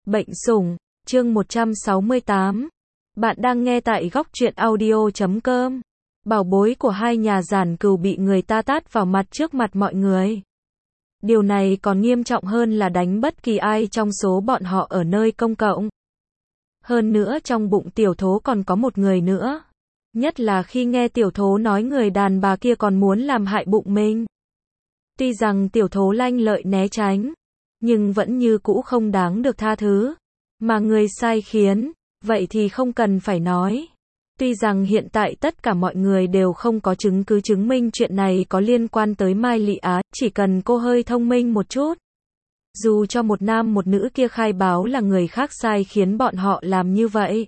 Bệnh sủng, chương 168. Bạn đang nghe tại góc truyện audio.com. Bảo bối của hai nhà giản cừu bị người ta tát vào mặt trước mặt mọi người. Điều này còn nghiêm trọng hơn là đánh bất kỳ ai trong số bọn họ ở nơi công cộng. Hơn nữa trong bụng tiểu thố còn có một người nữa. Nhất là khi nghe tiểu thố nói người đàn bà kia còn muốn làm hại bụng mình. Tuy rằng tiểu thố lanh lợi né tránh, nhưng vẫn như cũ không đáng được tha thứ. Mà người sai khiến, vậy thì không cần phải nói. Tuy rằng hiện tại tất cả mọi người đều không có chứng cứ chứng minh chuyện này có liên quan tới Mai Lị Á, chỉ cần cô hơi thông minh một chút. Dù cho một nam một nữ kia khai báo là người khác sai khiến bọn họ làm như vậy,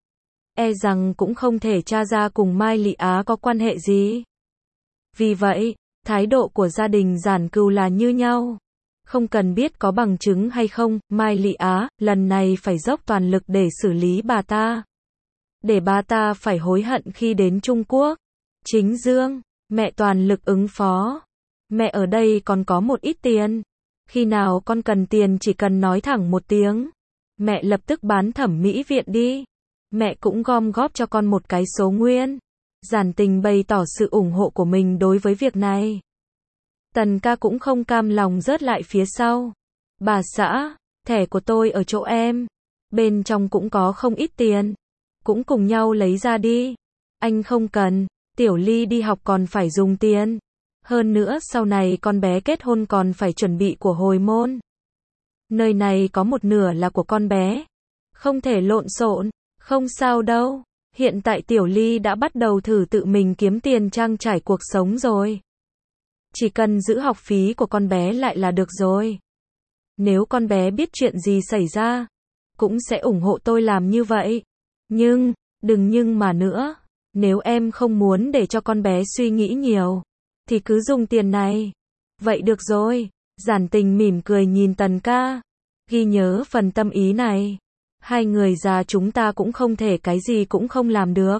e rằng cũng không thể tra ra cùng Mai Lị Á có quan hệ gì. Vì vậy, thái độ của gia đình giản cừu là như nhau. Không cần biết có bằng chứng hay không, Mai Lị Á, lần này phải dốc toàn lực để xử lý bà ta. Để bà ta phải hối hận khi đến Trung Quốc. Chính Dương, mẹ toàn lực ứng phó. Mẹ ở đây còn có một ít tiền. Khi nào con cần tiền chỉ cần nói thẳng một tiếng. Mẹ lập tức bán thẩm mỹ viện đi. Mẹ cũng gom góp cho con một cái số nguyên. Giản Tình bày tỏ sự ủng hộ của mình đối với việc này. Tần ca cũng không cam lòng rớt lại phía sau. Bà xã, thẻ của tôi ở chỗ em. Bên trong cũng có không ít tiền. Cũng cùng nhau lấy ra đi. Anh không cần, Tiểu Ly đi học còn phải dùng tiền. Hơn nữa sau này con bé kết hôn còn phải chuẩn bị của hồi môn. Nơi này có một nửa là của con bé. Không thể lộn xộn, không sao đâu. Hiện tại Tiểu Ly đã bắt đầu thử tự mình kiếm tiền trang trải cuộc sống rồi. Chỉ cần giữ học phí của con bé lại là được rồi. Nếu con bé biết chuyện gì xảy ra, cũng sẽ ủng hộ tôi làm như vậy. Nhưng, đừng nhưng mà nữa. Nếu em không muốn để cho con bé suy nghĩ nhiều, thì cứ dùng tiền này. Vậy được rồi. Giản Tình mỉm cười nhìn Tần ca. Ghi nhớ phần tâm ý này. Hai người già chúng ta cũng không thể cái gì cũng không làm được.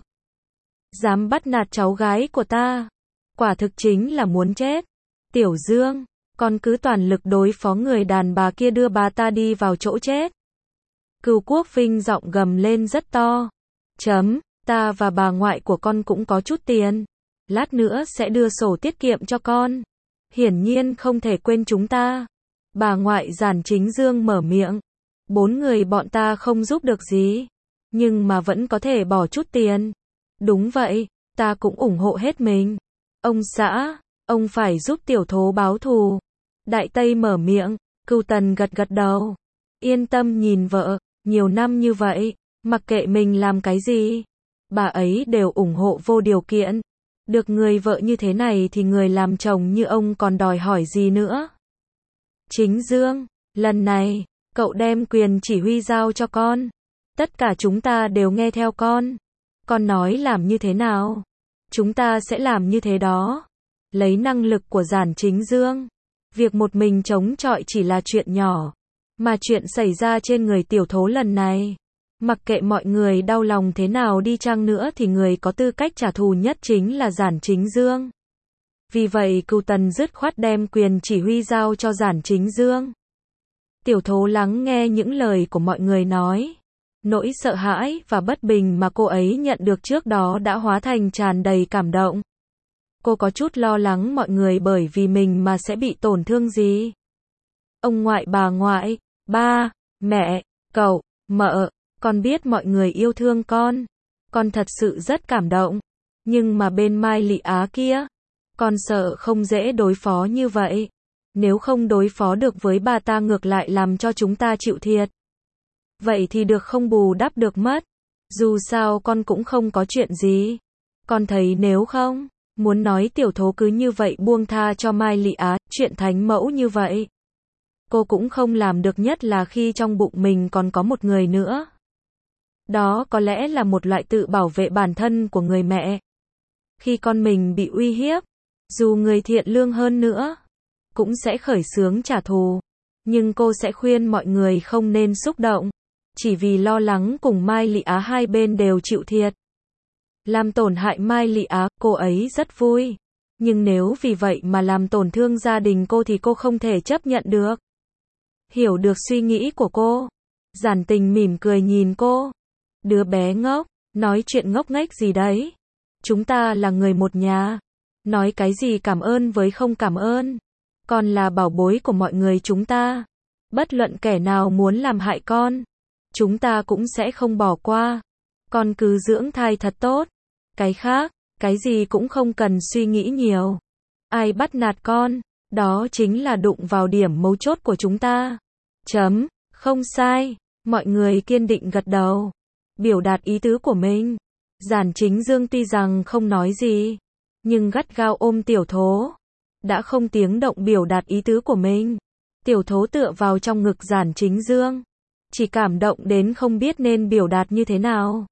Dám bắt nạt cháu gái của ta. Quả thực chính là muốn chết. Tiểu Dương, con cứ toàn lực đối phó người đàn bà kia đưa bà ta đi vào chỗ chết. Cừu Quốc Vinh giọng gầm lên rất to. Ta và bà ngoại của con cũng có chút tiền. Lát nữa sẽ đưa sổ tiết kiệm cho con. Hiển nhiên không thể quên chúng ta. Bà ngoại Giản Chính Dương mở miệng. 4 người bọn ta không giúp được gì. Nhưng mà vẫn có thể bỏ chút tiền. Đúng vậy, ta cũng ủng hộ hết mình. Ông xã, ông phải giúp tiểu thố báo thù. Đại Tây mở miệng, Cừu Tần gật gật đầu. Yên tâm nhìn vợ, nhiều năm như vậy, mặc kệ mình làm cái gì, bà ấy đều ủng hộ vô điều kiện. Được người vợ như thế này thì người làm chồng như ông còn đòi hỏi gì nữa. Chính Dương, lần này, cậu đem quyền chỉ huy giao cho con. Tất cả chúng ta đều nghe theo con. Con nói làm như thế nào, chúng ta sẽ làm như thế đó. Lấy năng lực của Giản Chính Dương, việc một mình chống chọi chỉ là chuyện nhỏ. Mà chuyện xảy ra trên người tiểu thố lần này, mặc kệ mọi người đau lòng thế nào đi chăng nữa thì người có tư cách trả thù nhất chính là Giản Chính Dương. Vì vậy Cừu Tần dứt khoát đem quyền chỉ huy giao cho Giản Chính Dương. Tiểu thố lắng nghe những lời của mọi người nói. Nỗi sợ hãi và bất bình mà cô ấy nhận được trước đó đã hóa thành tràn đầy cảm động. Cô có chút lo lắng mọi người bởi vì mình mà sẽ bị tổn thương gì. Ông ngoại bà ngoại, ba, mẹ, cậu, mợ, con biết mọi người yêu thương con. Con thật sự rất cảm động. Nhưng mà bên Mai Lị Á kia, con sợ không dễ đối phó như vậy. Nếu không đối phó được với bà ta ngược lại làm cho chúng ta chịu thiệt. Vậy thì được không bù đắp được mất. Dù sao con cũng không có chuyện gì. Con thấy nếu không, muốn nói tiểu thố cứ như vậy buông tha cho Mai Lị Á, chuyện thánh mẫu như vậy. Cô cũng không làm được, nhất là khi trong bụng mình còn có một người nữa. Đó có lẽ là một loại tự bảo vệ bản thân của người mẹ. Khi con mình bị uy hiếp, dù người thiện lương hơn nữa, cũng sẽ khởi xướng trả thù. Nhưng cô sẽ khuyên mọi người không nên xúc động. Chỉ vì lo lắng cùng Mai Lị Á hai bên đều chịu thiệt. Làm tổn hại Mai Lị Á, cô ấy rất vui. Nhưng nếu vì vậy mà làm tổn thương gia đình cô thì cô không thể chấp nhận được. Hiểu được suy nghĩ của cô, Giản Tình mỉm cười nhìn cô. Đứa bé ngốc, nói chuyện ngốc nghếch gì đấy? Chúng ta là người một nhà. Nói cái gì cảm ơn với không cảm ơn. Con là bảo bối của mọi người chúng ta. Bất luận kẻ nào muốn làm hại con, chúng ta cũng sẽ không bỏ qua. Con cứ dưỡng thai thật tốt. Cái khác, cái gì cũng không cần suy nghĩ nhiều. Ai bắt nạt con, đó chính là đụng vào điểm mấu chốt của chúng ta. Chấm, không sai. Mọi người kiên định gật đầu, biểu đạt ý tứ của mình. Giản Chính Dương tuy rằng không nói gì, nhưng gắt gao ôm Tiểu Thố, đã không tiếng động biểu đạt ý tứ của mình. Tiểu Thố tựa vào trong ngực Giản Chính Dương, chỉ cảm động đến không biết nên biểu đạt như thế nào.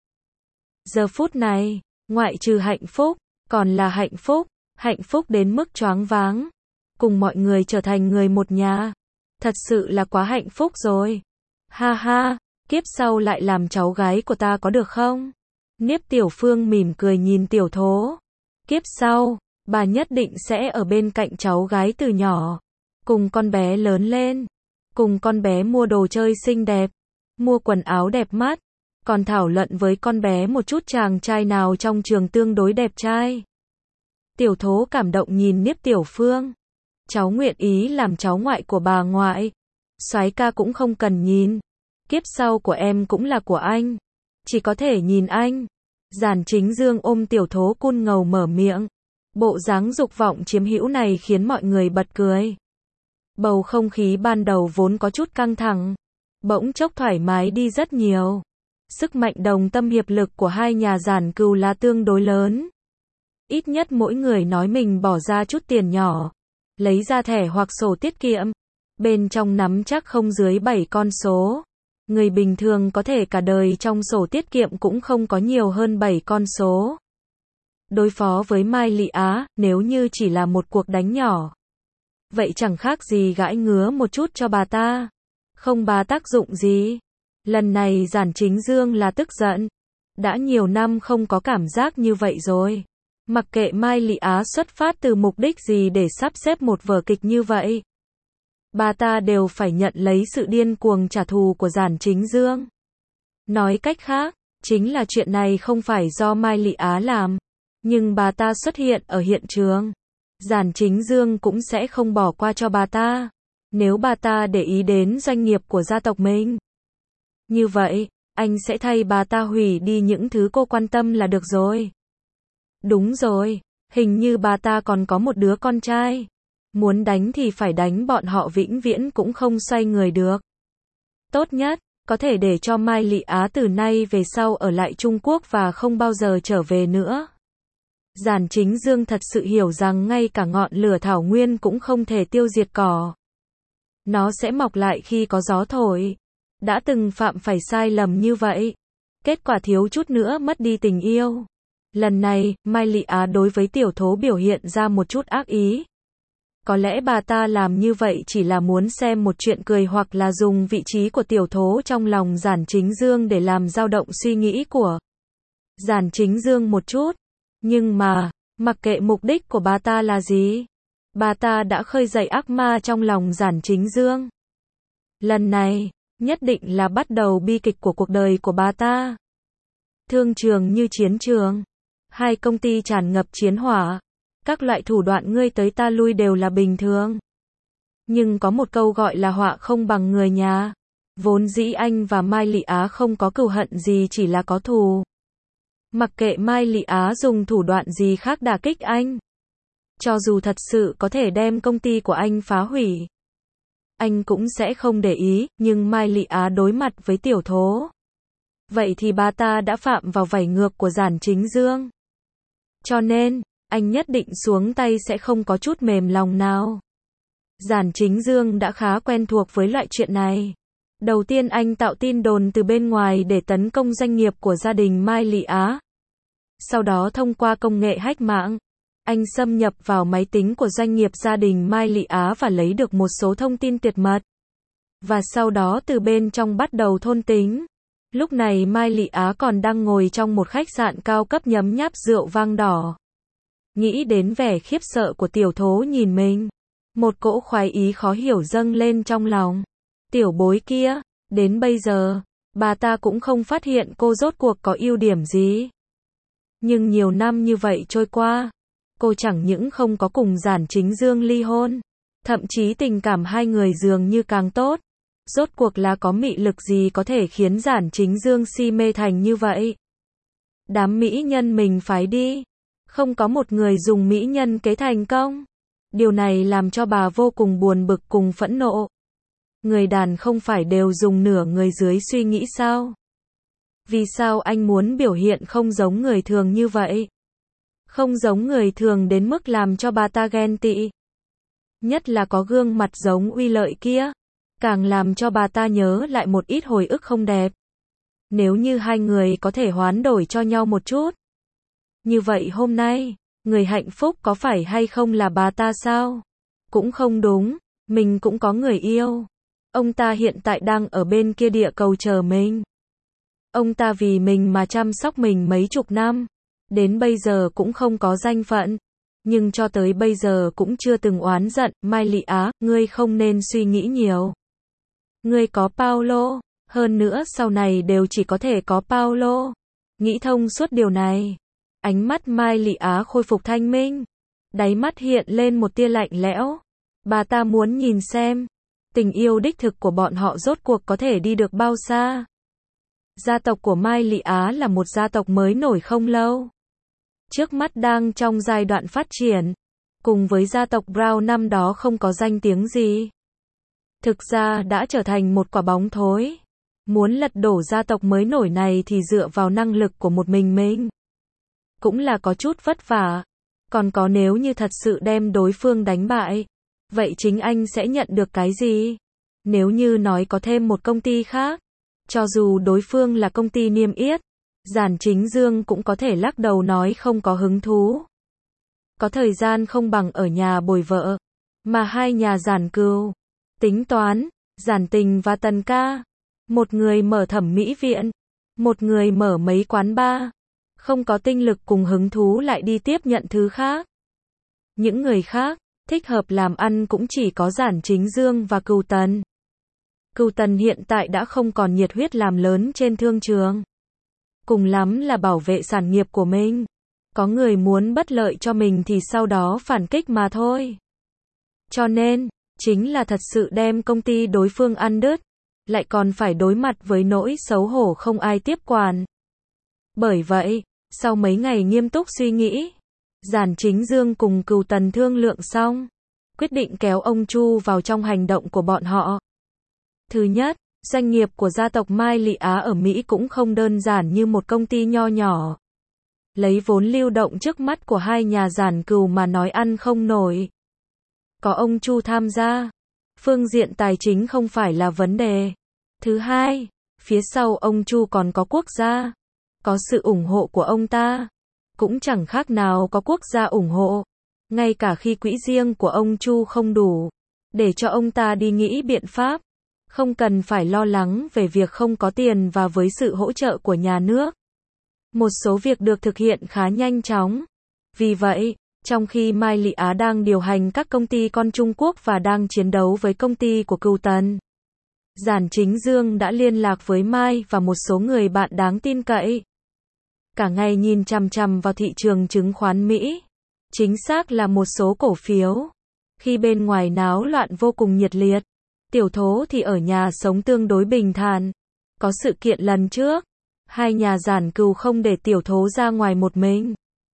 Giờ phút này, ngoại trừ hạnh phúc, còn là hạnh phúc đến mức choáng váng. Cùng mọi người trở thành người một nhà, thật sự là quá hạnh phúc rồi. Ha ha, kiếp sau lại làm cháu gái của ta có được không? Niếp Tiểu Phương mỉm cười nhìn Tiểu Thố. Kiếp sau, bà nhất định sẽ ở bên cạnh cháu gái từ nhỏ, cùng con bé lớn lên, cùng con bé mua đồ chơi xinh đẹp, mua quần áo đẹp mắt, còn thảo luận với con bé một chút chàng trai nào trong trường tương đối đẹp trai. Tiểu Thố cảm động nhìn Niếp Tiểu Phương. Cháu nguyện ý làm cháu ngoại của bà ngoại. Soái ca cũng không cần nhìn. Kiếp sau của em cũng là của anh. Chỉ có thể nhìn anh. Giản Chính Dương ôm Tiểu Thố cun ngầu mở miệng. Bộ dáng dục vọng chiếm hữu này khiến mọi người bật cười. Bầu không khí ban đầu vốn có chút căng thẳng, bỗng chốc thoải mái đi rất nhiều. Sức mạnh đồng tâm hiệp lực của hai nhà Giản Cừu là tương đối lớn. Ít nhất mỗi người nói mình bỏ ra chút tiền nhỏ, lấy ra thẻ hoặc sổ tiết kiệm, bên trong nắm chắc không dưới 7 con số. Người bình thường có thể cả đời trong sổ tiết kiệm cũng không có nhiều hơn 7 con số. Đối phó với Mai Lị Á, nếu như chỉ là một cuộc đánh nhỏ, vậy chẳng khác gì gãi ngứa một chút cho bà ta, không bá tác dụng gì. Lần này Giản Chính Dương là tức giận, đã nhiều năm không có cảm giác như vậy rồi. Mặc kệ Mai Lị Á xuất phát từ mục đích gì để sắp xếp một vở kịch như vậy, bà ta đều phải nhận lấy sự điên cuồng trả thù của Giản Chính Dương. Nói cách khác, chính là chuyện này không phải do Mai Lị Á làm, nhưng bà ta xuất hiện ở hiện trường, Giản Chính Dương cũng sẽ không bỏ qua cho bà ta, nếu bà ta để ý đến doanh nghiệp của gia tộc mình. Như vậy, anh sẽ thay bà ta hủy đi những thứ cô quan tâm là được rồi. Đúng rồi, hình như bà ta còn có một đứa con trai. Muốn đánh thì phải đánh bọn họ vĩnh viễn cũng không xoay người được. Tốt nhất, có thể để cho Mai Lị Á từ nay về sau ở lại Trung Quốc và không bao giờ trở về nữa. Giản Chính Dương thật sự hiểu rằng ngay cả ngọn lửa thảo nguyên cũng không thể tiêu diệt cỏ. Nó sẽ mọc lại khi có gió thổi. Đã từng phạm phải sai lầm như vậy. Kết quả thiếu chút nữa mất đi tình yêu. Lần này, Mai Lị Á đối với Tiểu Thố biểu hiện ra một chút ác ý. Có lẽ bà ta làm như vậy chỉ là muốn xem một chuyện cười hoặc là dùng vị trí của Tiểu Thố trong lòng Giản Chính Dương để làm dao động suy nghĩ của Giản Chính Dương một chút. Nhưng mà, mặc kệ mục đích của bà ta là gì, bà ta đã khơi dậy ác ma trong lòng Giản Chính Dương. Lần này, nhất định là bắt đầu bi kịch của cuộc đời của bà ta. Thương trường như chiến trường, hai công ty tràn ngập chiến hỏa, các loại thủ đoạn ngươi tới ta lui đều là bình thường. Nhưng có một câu gọi là họa không bằng người nhà. Vốn dĩ anh và Mai Lị Á không có cừu hận gì, chỉ là có thù. Mặc kệ Mai Lị Á dùng thủ đoạn gì khác đả kích anh, cho dù thật sự có thể đem công ty của anh phá hủy, anh cũng sẽ không để ý. Nhưng Mai Lị Á đối mặt với Tiểu Thố, vậy thì bà ta đã phạm vào vảy ngược của Giản Chính Dương. Cho nên, anh nhất định xuống tay sẽ không có chút mềm lòng nào. Giản Chính Dương đã khá quen thuộc với loại chuyện này. Đầu tiên anh tạo tin đồn từ bên ngoài để tấn công doanh nghiệp của gia đình Mai Lị Á. Sau đó thông qua công nghệ hack mạng, anh xâm nhập vào máy tính của doanh nghiệp gia đình Mai Lị Á và lấy được một số thông tin tuyệt mật. Và sau đó từ bên trong bắt đầu thôn tính. Lúc này Mai Lị Á còn đang ngồi trong một khách sạn cao cấp nhấm nháp rượu vang đỏ. Nghĩ đến vẻ khiếp sợ của Tiểu Thố nhìn mình, một cỗ khoái ý khó hiểu dâng lên trong lòng. Tiểu bối kia, Đến bây giờ, bà ta cũng không phát hiện cô rốt cuộc có ưu điểm gì. Nhưng nhiều năm như vậy trôi qua, cô chẳng những không có cùng Giản Chính Dương ly hôn, thậm chí tình cảm hai người dường như càng tốt. Rốt cuộc là có mị lực gì có thể khiến Giản Chính Dương si mê thành như vậy? Đám mỹ nhân mình phái đi, không có một người dùng mỹ nhân kế thành công. Điều này làm cho bà vô cùng buồn bực cùng phẫn nộ. Người đàn không phải đều dùng nửa người dưới suy nghĩ sao? Vì sao anh muốn biểu hiện không giống người thường như vậy? Không giống người thường đến mức làm cho bà ta ghen tị. Nhất là có gương mặt giống Uy Lợi kia, càng làm cho bà ta nhớ lại một ít hồi ức không đẹp. Nếu như hai người có thể hoán đổi cho nhau một chút. Như vậy hôm nay, người hạnh phúc có phải hay không là bà ta sao? Cũng không đúng, mình cũng có người yêu. Ông ta hiện tại đang ở bên kia địa cầu chờ mình. Ông ta vì mình mà chăm sóc mình mấy chục năm. Đến bây giờ cũng không có danh phận. Nhưng cho tới bây giờ cũng chưa từng oán giận. Mai Lị Á, ngươi không nên suy nghĩ nhiều. Ngươi có Paulo. Hơn nữa sau này đều chỉ có thể có Paulo. Nghĩ thông suốt điều này. Ánh mắt Mai Lị Á khôi phục thanh minh. Đáy mắt hiện lên một tia lạnh lẽo. Bà ta muốn nhìn xem. Tình yêu đích thực của bọn họ rốt cuộc có thể đi được bao xa. Gia tộc của Mai Lị Á là một gia tộc mới nổi không lâu. Trước mắt đang trong giai đoạn phát triển. Cùng với gia tộc Brown năm đó không có danh tiếng gì. Thực ra đã trở thành một quả bóng thối. Muốn lật đổ gia tộc mới nổi này thì dựa vào năng lực của một mình. Cũng là có chút vất vả. Còn có nếu như thật sự đem đối phương đánh bại. Vậy chính anh sẽ nhận được cái gì? Nếu như nói có thêm một công ty khác. Cho dù đối phương là công ty niêm yết. Giản Chính Dương cũng có thể lắc đầu nói không có hứng thú. Có thời gian không bằng ở nhà bồi vợ. Mà hai nhà Giản Cừu. Tính toán. Giản Tình và Tần Ca. Một người mở thẩm mỹ viện. Một người mở mấy quán bar. Không có tinh lực cùng hứng thú lại đi tiếp nhận thứ khác. Những người khác, thích hợp làm ăn cũng chỉ có Giản Chính Dương và Cừu Tần. Cừu Tần hiện tại đã không còn nhiệt huyết làm lớn trên thương trường. Cùng lắm là bảo vệ sản nghiệp của mình. Có người muốn bất lợi cho mình thì sau đó phản kích mà thôi. Cho nên, chính là thật sự đem công ty đối phương ăn đứt. Lại còn phải đối mặt với nỗi xấu hổ không ai tiếp quản. Bởi vậy, sau mấy ngày nghiêm túc suy nghĩ, Giản Chính Dương cùng Cừu Tần thương lượng xong, quyết định kéo ông Chu vào trong hành động của bọn họ. Thứ nhất, doanh nghiệp của gia tộc Mai Lị Á ở Mỹ cũng không đơn giản như một công ty nho nhỏ. Lấy vốn lưu động trước mắt của hai nhà Giản Cừu mà nói ăn không nổi. Có ông Chu tham gia, phương diện tài chính không phải là vấn đề. Thứ hai, phía sau ông Chu còn có quốc gia. Có sự ủng hộ của ông ta. Cũng chẳng khác nào có quốc gia ủng hộ. Ngay cả khi quỹ riêng của ông Chu không đủ. Để cho ông ta đi nghĩ biện pháp. Không cần phải lo lắng về việc không có tiền và với sự hỗ trợ của nhà nước. Một số việc được thực hiện khá nhanh chóng. Vì vậy, trong khi Mai Lị Á đang điều hành các công ty con Trung Quốc và đang chiến đấu với công ty của Cừu Tần, Giản Chính Dương đã liên lạc với Mai và một số người bạn đáng tin cậy. Cả ngày nhìn chằm chằm vào thị trường chứng khoán Mỹ. Chính xác là một số cổ phiếu. Khi bên ngoài náo loạn vô cùng nhiệt liệt. Tiểu Thố thì ở nhà sống tương đối bình thản. Có sự kiện lần trước. Hai nhà Giản Cừu không để Tiểu Thố ra ngoài một mình.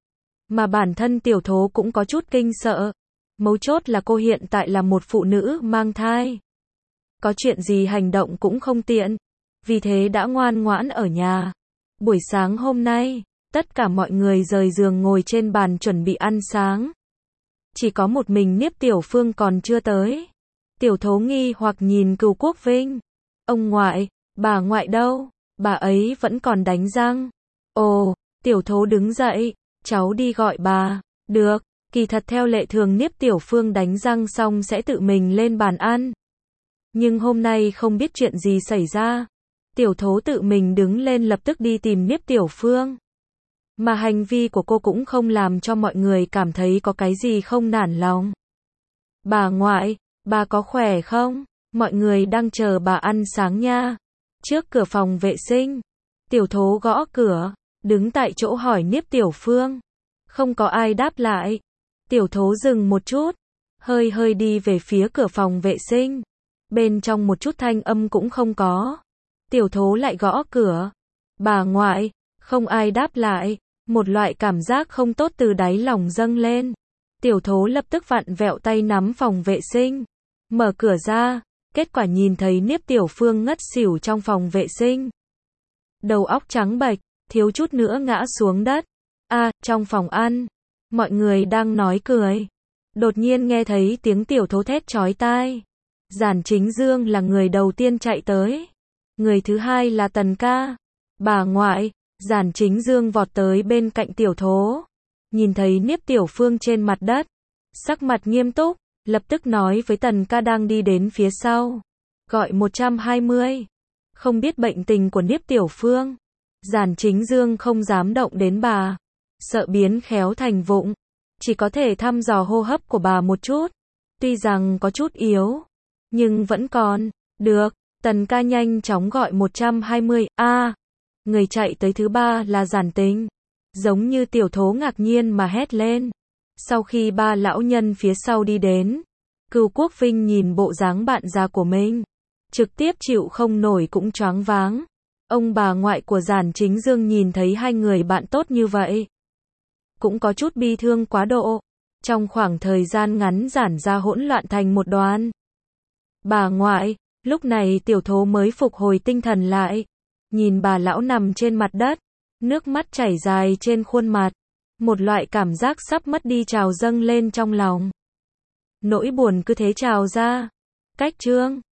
Mà bản thân Tiểu Thố cũng có chút kinh sợ. Mấu chốt là cô hiện tại là một phụ nữ mang thai. Có chuyện gì hành động cũng không tiện. Vì thế đã ngoan ngoãn ở nhà. Buổi sáng hôm nay, tất cả mọi người rời giường ngồi trên bàn chuẩn bị ăn sáng. Chỉ có một mình Niếp Tiểu Phương còn chưa tới. Tiểu Thố nghi hoặc nhìn Cừu Quốc Vinh. Ông ngoại, bà ngoại đâu? Bà ấy vẫn còn đánh răng. Ồ, Tiểu Thố đứng dậy. Cháu đi gọi bà. Được, kỳ thật theo lệ thường Niếp Tiểu Phương đánh răng xong sẽ tự mình lên bàn ăn. Nhưng hôm nay không biết chuyện gì xảy ra. Tiểu Thố tự mình đứng lên lập tức đi tìm Niếp Tiểu Phương. Mà hành vi của cô cũng không làm cho mọi người cảm thấy có cái gì không nản lòng. Bà ngoại, bà có khỏe không? Mọi người đang chờ bà ăn sáng nha. Trước cửa phòng vệ sinh, Tiểu Thố gõ cửa, đứng tại chỗ hỏi Niếp Tiểu Phương. Không có ai đáp lại. Tiểu Thố dừng một chút, hơi hơi đi về phía cửa phòng vệ sinh. Bên trong một chút thanh âm cũng không có. Tiểu Thố lại gõ cửa. Bà ngoại, không ai đáp lại. Một loại cảm giác không tốt từ đáy lòng dâng lên. Tiểu Thố lập tức vặn vẹo tay nắm phòng vệ sinh. Mở cửa ra, kết quả nhìn thấy Niếp Tiểu Phương ngất xỉu trong phòng vệ sinh. Đầu óc trắng bệch, thiếu chút nữa ngã xuống đất. Trong phòng ăn, mọi người đang nói cười. Đột nhiên nghe thấy tiếng Tiểu Thố thét chói tai. Giản Chính Dương là người đầu tiên chạy tới. Người thứ hai là Tần ca. Bà ngoại, Giản Chính Dương vọt tới bên cạnh Tiểu Thố. Nhìn thấy Niếp Tiểu Phương trên mặt đất. Sắc mặt nghiêm túc, lập tức nói với Tần ca đang đi đến phía sau. Gọi 120. Không biết bệnh tình của Niếp Tiểu Phương. Giản Chính Dương không dám động đến bà. Sợ biến khéo thành vụng. Chỉ có thể thăm dò hô hấp của bà một chút. Tuy rằng có chút yếu, nhưng vẫn còn. Được, Tần ca nhanh chóng gọi 120. Người chạy tới thứ ba là Giản Tình. Giống như Tiểu Thố ngạc nhiên mà hét lên. Sau khi ba lão nhân phía sau đi đến, Cửu Quốc Vinh nhìn bộ dáng bạn già của mình, trực tiếp chịu không nổi cũng choáng váng. Ông bà ngoại của Giản Chính Dương nhìn thấy hai người bạn tốt như vậy, cũng có chút bi thương quá độ. Trong khoảng thời gian ngắn Giản ra hỗn loạn thành một đoàn. Bà ngoại, lúc này Tiểu Thố mới phục hồi tinh thần lại. Nhìn bà lão nằm trên mặt đất, nước mắt chảy dài trên khuôn mặt. Một loại cảm giác sắp mất đi trào dâng lên trong lòng. Nỗi buồn cứ thế trào ra. Cách chương